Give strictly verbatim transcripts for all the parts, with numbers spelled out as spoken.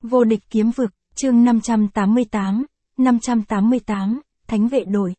Vô địch kiếm vực, chương năm trăm tám mươi tám, năm trăm tám mươi tám, Thánh vệ đội.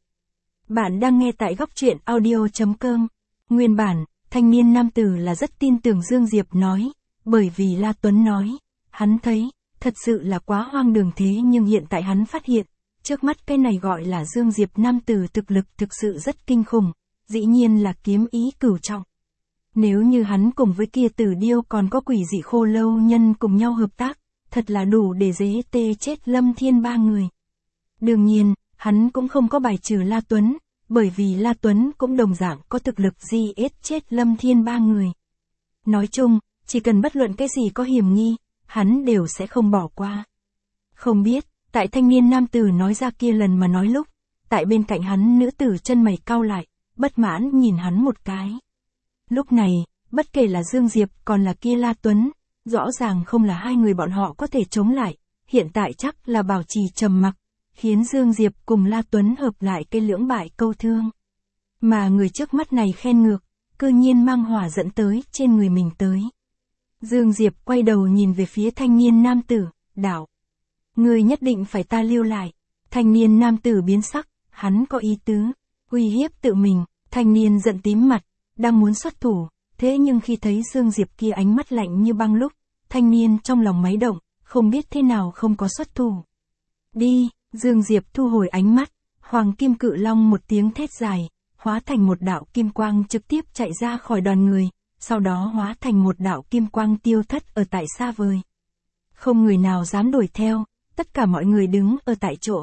Bạn đang nghe tại góc truyện audio.com. Nguyên bản, thanh niên nam tử là rất tin tưởng Dương Diệp nói, bởi vì La Tuấn nói, hắn thấy, thật sự là quá hoang đường thế nhưng hiện tại hắn phát hiện, trước mắt cái này gọi là Dương Diệp nam tử thực lực thực sự rất kinh khủng, dĩ nhiên là kiếm ý cửu trọng. Nếu như hắn cùng với kia Tử Điêu còn có quỷ dị khô lâu nhân cùng nhau hợp tác, thật là đủ để dễ tê chết Lâm Thiên ba người. Đương nhiên, hắn cũng không có bài trừ La Tuấn, bởi vì La Tuấn cũng đồng dạng có thực lực di ết chết Lâm Thiên ba người. Nói chung, chỉ cần bất luận cái gì có hiểm nghi, hắn đều sẽ không bỏ qua. Không biết, tại thanh niên nam tử nói ra kia lần mà nói lúc, tại bên cạnh hắn nữ tử chân mày cau lại, bất mãn nhìn hắn một cái. Lúc này, bất kể là Dương Diệp còn là kia La Tuấn, rõ ràng không là hai người bọn họ có thể chống lại, hiện tại chắc là bảo trì trầm mặc, khiến Dương Diệp cùng La Tuấn hợp lại cây lưỡng bại câu thương. Mà người trước mắt này khen ngược, cư nhiên mang hỏa dẫn tới trên người mình tới. Dương Diệp quay đầu nhìn về phía thanh niên nam tử, đạo. Người nhất định phải ta lưu lại. Thanh niên nam tử biến sắc, hắn có ý tứ, uy hiếp tự mình, thanh niên giận tím mặt, đang muốn xuất thủ, thế nhưng khi thấy Dương Diệp kia ánh mắt lạnh như băng lúc, thanh niên trong lòng máy động, không biết thế nào không có xuất thủ. Đi, Dương Diệp thu hồi ánh mắt, Hoàng Kim Cự Long một tiếng thét dài, hóa thành một đạo kim quang trực tiếp chạy ra khỏi đoàn người, sau đó hóa thành một đạo kim quang tiêu thất ở tại xa vời. Không người nào dám đuổi theo, tất cả mọi người đứng ở tại chỗ.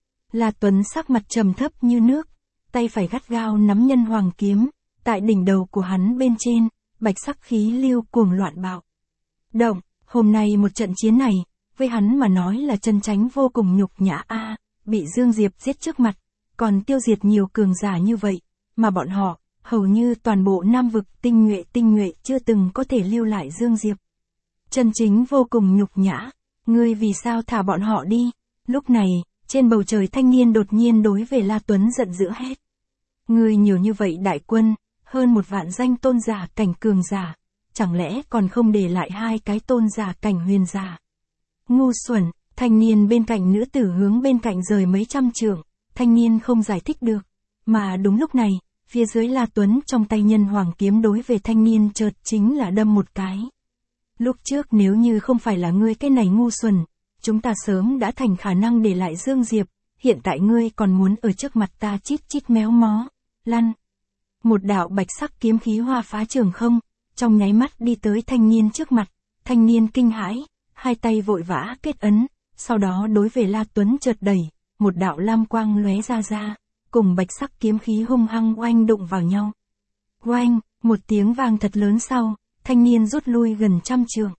La Tuấn sắc mặt trầm thấp như nước, tay phải gắt gao nắm nhân hoàng kiếm, tại đỉnh đầu của hắn bên trên, bạch sắc khí lưu cuồng loạn bạo. Động, hôm nay một trận chiến này, với hắn mà nói là chân tránh vô cùng nhục nhã a, bị Dương Diệp giết trước mặt, còn tiêu diệt nhiều cường giả như vậy, mà bọn họ, hầu như toàn bộ Nam vực tinh nhuệ tinh nhuệ chưa từng có thể lưu lại Dương Diệp. Chân chính vô cùng nhục nhã, ngươi vì sao thả bọn họ đi? Lúc này, trên bầu trời thanh niên đột nhiên đối về La Tuấn giận dữ hét. Ngươi nhiều như vậy đại quân, hơn một vạn danh tôn giả cảnh cường giả, chẳng lẽ còn không để lại hai cái tôn giả cảnh huyền giả? Ngu xuẩn, thanh niên bên cạnh nữ tử hướng bên cạnh rời mấy trăm trượng, thanh niên không giải thích được, mà đúng lúc này, phía dưới La Tuấn trong tay nhân hoàng kiếm đối về thanh niên chợt chính là đâm một cái. Lúc trước nếu như không phải là ngươi cái này ngu xuẩn, chúng ta sớm đã thành khả năng để lại Dương Diệp, hiện tại ngươi còn muốn ở trước mặt ta chít chít méo mó, lăn. Một đạo bạch sắc kiếm khí hoa phá trường không, trong nháy mắt đi tới thanh niên trước mặt, thanh niên kinh hãi, hai tay vội vã kết ấn, sau đó đối về La Tuấn chợt đẩy, một đạo lam quang lóe ra ra, cùng bạch sắc kiếm khí hung hăng oanh đụng vào nhau. Oanh, một tiếng vang thật lớn sau, thanh niên rút lui gần trăm trượng.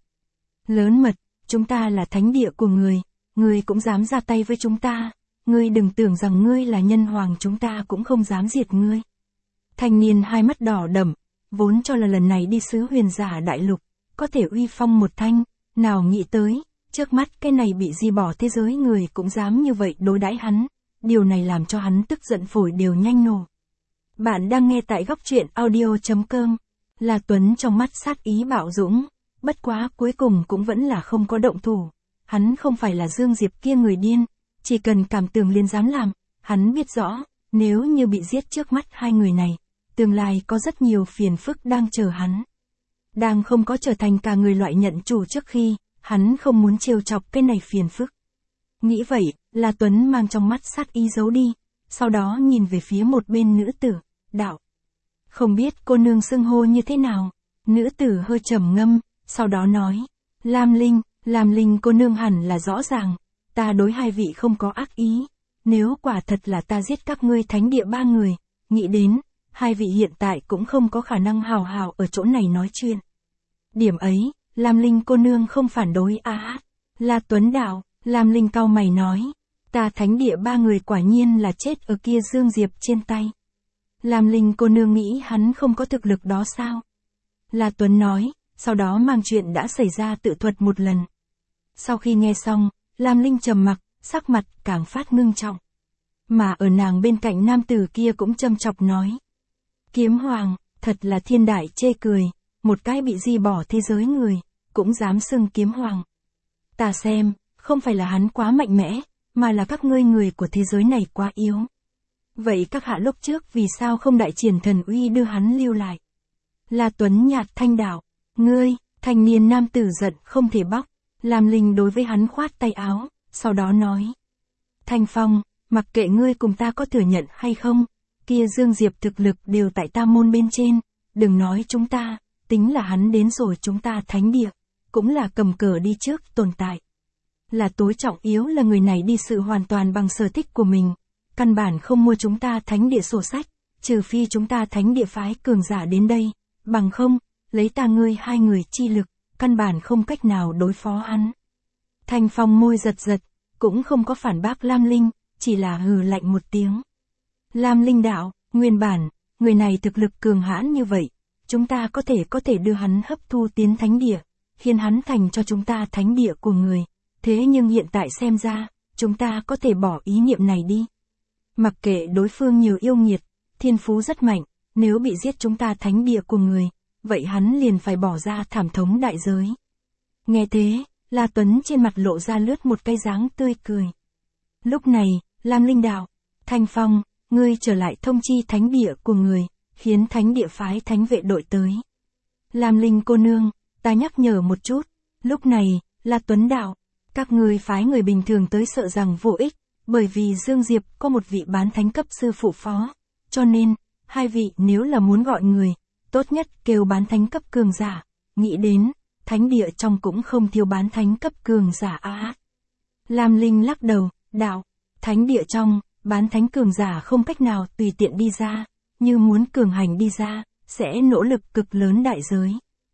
Lớn mật, chúng ta là thánh địa của người, ngươi cũng dám ra tay với chúng ta, ngươi đừng tưởng rằng ngươi là nhân hoàng chúng ta cũng không dám diệt ngươi. Thanh niên hai mắt đỏ đậm, vốn cho là lần này đi sứ huyền giả đại lục, có thể uy phong một thanh, nào nghĩ tới, trước mắt cái này bị di bỏ thế giới người cũng dám như vậy đối đãi hắn, điều này làm cho hắn tức giận phổi đều nhanh nổ. Bạn đang nghe tại góc truyện audio.com, La Tuấn trong mắt sát ý bạo dũng, bất quá cuối cùng cũng vẫn là không có động thủ, hắn không phải là Dương Diệp kia người điên, chỉ cần cảm tưởng liền dám làm, hắn biết rõ, nếu như bị giết trước mắt hai người này, tương lai có rất nhiều phiền phức đang chờ hắn. Đang không có trở thành cả người loại nhận chủ trước khi, hắn không muốn trêu chọc cái này phiền phức. Nghĩ vậy, La Tuấn mang trong mắt sát ý giấu đi, sau đó nhìn về phía một bên nữ tử, đạo. Không biết cô nương xưng hô như thế nào? Nữ tử hơi trầm ngâm, sau đó nói, Lam Linh, Lam Linh cô nương hẳn là rõ ràng, ta đối hai vị không có ác ý, nếu quả thật là ta giết các ngươi thánh địa ba người, nghĩ đến, hai vị hiện tại cũng không có khả năng hào hào ở chỗ này nói chuyện. Điểm ấy, Lam Linh cô nương không phản đối a à, La Tuấn đạo, Lam Linh cau mày nói, ta thánh địa ba người quả nhiên là chết ở kia Dương Diệp trên tay. Lam Linh cô nương nghĩ hắn không có thực lực đó sao? La Tuấn nói, sau đó mang chuyện đã xảy ra tự thuật một lần. Sau khi nghe xong, Lam Linh trầm mặc, sắc mặt càng phát ngưng trọng. Mà ở nàng bên cạnh nam tử kia cũng châm chọc nói. Kiếm hoàng, thật là thiên đại chê cười, một cái bị di bỏ thế giới người, cũng dám xưng kiếm hoàng. Ta xem, không phải là hắn quá mạnh mẽ, mà là các ngươi người của thế giới này quá yếu. Vậy các hạ lúc trước vì sao không đại triển thần uy đưa hắn lưu lại? La Tuấn nhạt thanh đạo, ngươi, thanh niên nam tử giận không thể bóc, Lam Linh đối với hắn khoát tay áo, sau đó nói. Thanh Phong, mặc kệ ngươi cùng ta có thừa nhận hay không, kia Dương Diệp thực lực đều tại ta môn bên trên, đừng nói chúng ta, tính là hắn đến rồi chúng ta thánh địa, cũng là cầm cờ đi trước tồn tại. Là tối trọng yếu là người này đi sự hoàn toàn bằng sở thích của mình, căn bản không mua chúng ta thánh địa sổ sách, trừ phi chúng ta thánh địa phái cường giả đến đây, bằng không, lấy ta ngươi hai người chi lực, căn bản không cách nào đối phó hắn. Thanh Phong môi giật giật, cũng không có phản bác Lam Linh, chỉ là hừ lạnh một tiếng. Lam Linh đạo, nguyên bản, người này thực lực cường hãn như vậy, chúng ta có thể có thể đưa hắn hấp thu tiến thánh địa, khiến hắn thành cho chúng ta thánh địa của người. Thế nhưng hiện tại xem ra, chúng ta có thể bỏ ý niệm này đi. Mặc kệ đối phương nhiều yêu nghiệt, thiên phú rất mạnh, nếu bị giết chúng ta thánh địa của người, vậy hắn liền phải bỏ ra thảm thống đại giới. Nghe thế, La Tuấn trên mặt lộ ra lướt một cái dáng tươi cười. Lúc này, Lam Linh đạo, Thanh Phong, ngươi trở lại thông chi thánh địa của người, khiến thánh địa phái thánh vệ đội tới. Lam Linh cô nương, ta nhắc nhở một chút, lúc này, La Tuấn đạo, các ngươi phái người bình thường tới sợ rằng vô ích, bởi vì Dương Diệp có một vị bán thánh cấp sư phụ phó, cho nên, hai vị nếu là muốn gọi người, tốt nhất kêu bán thánh cấp cường giả, nghĩ đến, thánh địa trong cũng không thiếu bán thánh cấp cường giả á. À. Lam Linh lắc đầu, đạo, thánh địa trong, bán thánh cường giả không cách nào tùy tiện đi ra, như muốn cường hành đi ra, sẽ nỗ lực cực lớn đại giới.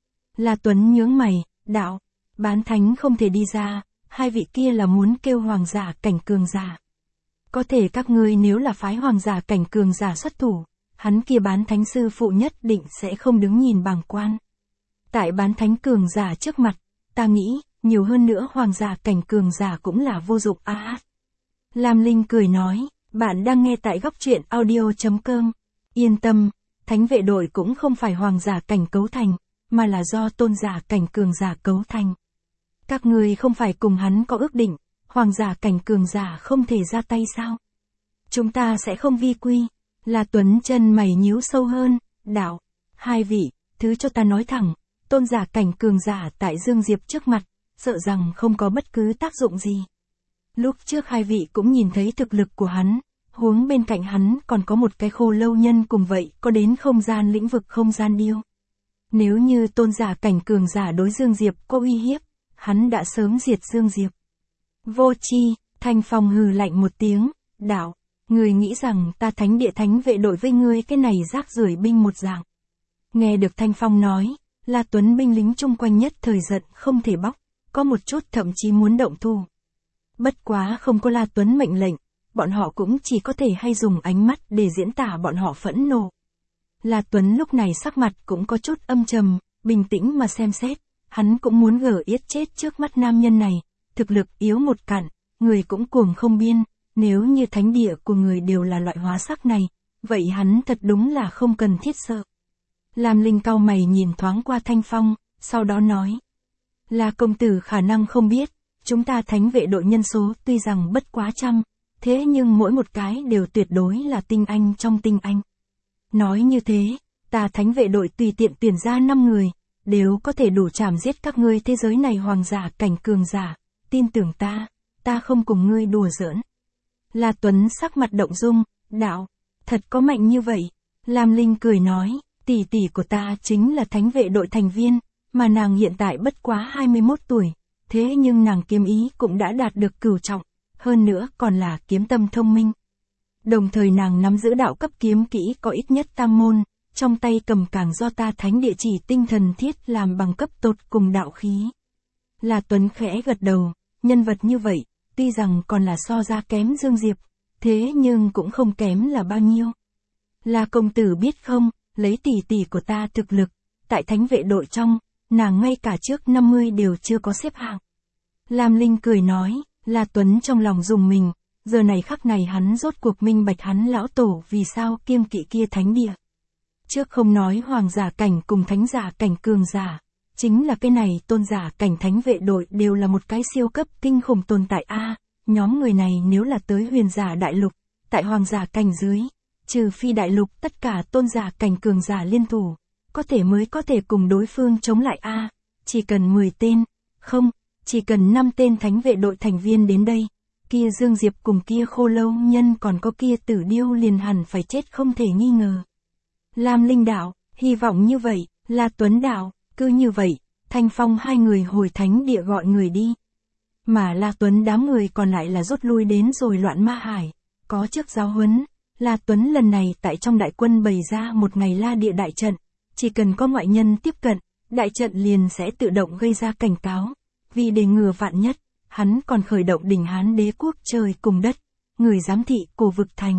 La Tuấn nhướng mày, đạo, bán thánh không thể đi ra, hai vị kia là muốn kêu hoàng giả cảnh cường giả. Có thể các ngươi nếu là phái hoàng giả cảnh cường giả xuất thủ, hắn kia bán thánh sư phụ nhất định sẽ không đứng nhìn bàng quan. Tại bán thánh cường giả trước mặt, ta nghĩ, nhiều hơn nữa hoàng giả cảnh cường giả cũng là vô dụng á. À. Lam Linh cười nói, bạn đang nghe tại góc truyện audio chấm com. Yên tâm, thánh vệ đội cũng không phải hoàng giả cảnh cấu thành, mà là do tôn giả cảnh cường giả cấu thành. Các ngươi không phải cùng hắn có ước định, hoàng giả cảnh cường giả không thể ra tay sao? Chúng ta sẽ không vi quy. La Tuấn chân mày nhíu sâu hơn, đạo, hai vị, thứ cho ta nói thẳng, tôn giả cảnh cường giả tại Dương Diệp trước mặt, sợ rằng không có bất cứ tác dụng gì. Lúc trước hai vị cũng nhìn thấy thực lực của hắn, huống bên cạnh hắn còn có một cái khô lâu nhân cùng vậy có đến không gian lĩnh vực không gian điêu. Nếu như tôn giả cảnh cường giả đối Dương Diệp có uy hiếp, hắn đã sớm diệt Dương Diệp. Vô chi, Thanh Phong hừ lạnh một tiếng, đạo, người nghĩ rằng ta thánh địa thánh vệ đội với ngươi cái này rác rưởi binh một dạng. Nghe được Thanh Phong nói, La Tuấn binh lính chung quanh nhất thời giận không thể bóc, có một chút thậm chí muốn động thủ. Bất quá không có La Tuấn mệnh lệnh, bọn họ cũng chỉ có thể hay dùng ánh mắt để diễn tả bọn họ phẫn nộ. La Tuấn lúc này sắc mặt cũng có chút âm trầm, bình tĩnh mà xem xét, hắn cũng muốn gở yết chết trước mắt nam nhân này, thực lực yếu một cạn, người cũng cuồng không biên, nếu như thánh địa của người đều là loại hóa sắc này, vậy hắn thật đúng là không cần thiết sợ. Lam Linh cau mày nhìn thoáng qua Thanh Phong, sau đó nói, là công tử khả năng không biết, chúng ta thánh vệ đội nhân số tuy rằng bất quá trăm, thế nhưng mỗi một cái đều tuyệt đối là tinh anh trong tinh anh. Nói như thế, ta thánh vệ đội tùy tiện tuyển ra năm người, đều có thể đủ chảm giết các ngươi thế giới này hoàng giả cảnh cường giả, tin tưởng ta, ta không cùng ngươi đùa giỡn. La Tuấn sắc mặt động dung, đạo, thật có mạnh như vậy. Lam Linh cười nói, tỷ tỷ của ta chính là thánh vệ đội thành viên, mà nàng hiện tại bất quá hai mươi mốt tuổi, thế nhưng nàng kiếm ý cũng đã đạt được cửu trọng, hơn nữa còn là kiếm tâm thông minh. Đồng thời nàng nắm giữ đạo cấp kiếm kỹ có ít nhất tam môn, trong tay cầm càng do ta thánh địa chỉ tinh thần thiết làm bằng cấp tột cùng đạo khí. La Tuấn khẽ gật đầu, nhân vật như vậy, tuy rằng còn là so ra kém Dương Diệp, thế nhưng cũng không kém là bao nhiêu. La công tử biết không, lấy tỷ tỷ của ta thực lực, tại thánh vệ đội trong, nàng ngay cả trước năm mươi đều chưa có xếp hạng. Lam Linh cười nói, La Tuấn trong lòng dùng mình, giờ này khắc này hắn rốt cuộc minh bạch hắn lão tổ vì sao kiêng kỵ kia thánh địa. Trước không nói hoàng giả cảnh cùng thánh giả cảnh cường giả, Chính là cái này tôn giả cảnh thánh vệ đội đều là một cái siêu cấp kinh khủng tồn tại a. Nhóm người này nếu là tới huyền giả đại lục, tại hoàng giả cảnh dưới, trừ phi đại lục tất cả tôn giả cảnh cường giả liên thủ, có thể mới có thể cùng đối phương chống lại a. Chỉ cần mười tên, không, chỉ cần năm tên thánh vệ đội thành viên đến đây, kia Dương Diệp cùng kia khô lâu nhân còn có kia tử điêu liền hẳn phải chết không thể nghi ngờ. Lam Linh đạo, hy vọng như vậy, La Tuấn đạo, cứ như vậy, Thanh Phong hai người hồi thánh địa gọi người đi. Mà La Tuấn đám người còn lại là rút lui đến rồi Loạn Ma Hải, có trước giáo huấn, La Tuấn lần này tại trong đại quân bày ra một ngày La Địa đại trận, chỉ cần có ngoại nhân tiếp cận, đại trận liền sẽ tự động gây ra cảnh cáo, vì để ngừa vạn nhất, hắn còn khởi động đỉnh Hán đế quốc trời cùng đất, người giám thị Cổ Vực Thành.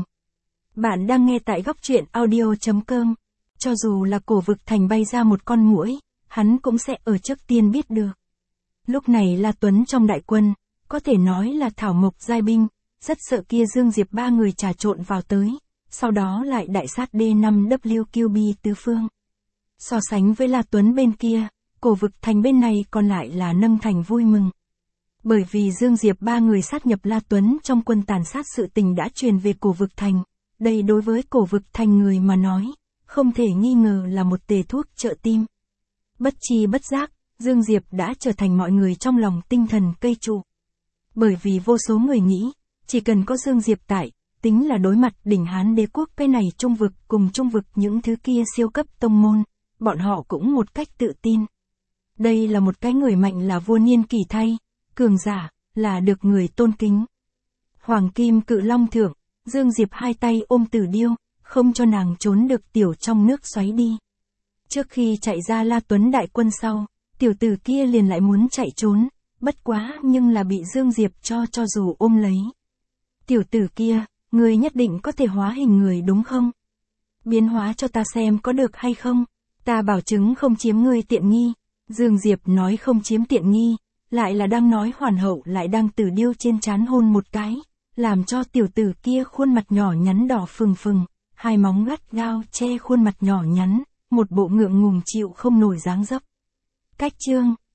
Bạn đang nghe tại góc truyện audio chấm com. Cho dù là Cổ Vực Thành bay ra một con muỗi, hắn cũng sẽ ở trước tiên biết được. Lúc này La Tuấn trong đại quân, có thể nói là thảo mộc giai binh, rất sợ kia Dương Diệp ba người trà trộn vào tới, sau đó lại đại sát D năm W Q B tứ phương. So sánh với La Tuấn bên kia, Cổ Vực Thành bên này còn lại là nâng thành vui mừng. Bởi vì Dương Diệp ba người sát nhập La Tuấn trong quân tàn sát sự tình đã truyền về Cổ Vực Thành, đây đối với Cổ Vực Thành người mà nói, không thể nghi ngờ là một tề thuốc trợ tim. Bất chi bất giác, Dương Diệp đã trở thành mọi người trong lòng tinh thần cây trụ. Bởi vì vô số người nghĩ, chỉ cần có Dương Diệp tại, tính là đối mặt đỉnh Hán đế quốc cái này trung vực cùng trung vực những thứ kia siêu cấp tông môn, bọn họ cũng một cách tự tin. Đây là một cái người mạnh là vua niên kỷ thay, cường giả, là được người tôn kính. Hoàng Kim Cự Long thượng, Dương Diệp hai tay ôm Tử Điêu, không cho nàng trốn được tiểu trong nước xoáy đi. Trước khi chạy ra La Tuấn đại quân sau, tiểu tử kia liền lại muốn chạy trốn, bất quá nhưng là bị Dương Diệp cho cho dù ôm lấy. Tiểu tử kia, người nhất định có thể hóa hình người đúng không? Biến hóa cho ta xem có được hay không? Ta bảo chứng không chiếm ngươi tiện nghi. Dương Diệp nói không chiếm tiện nghi, lại là đang nói hoàn hậu lại đang Tử Điêu trên trán hôn một cái, làm cho tiểu tử kia khuôn mặt nhỏ nhắn đỏ phừng phừng, hai móng gắt gao che khuôn mặt nhỏ nhắn, một bộ ngượng ngùng chịu không nổi dáng dấp. Cách chương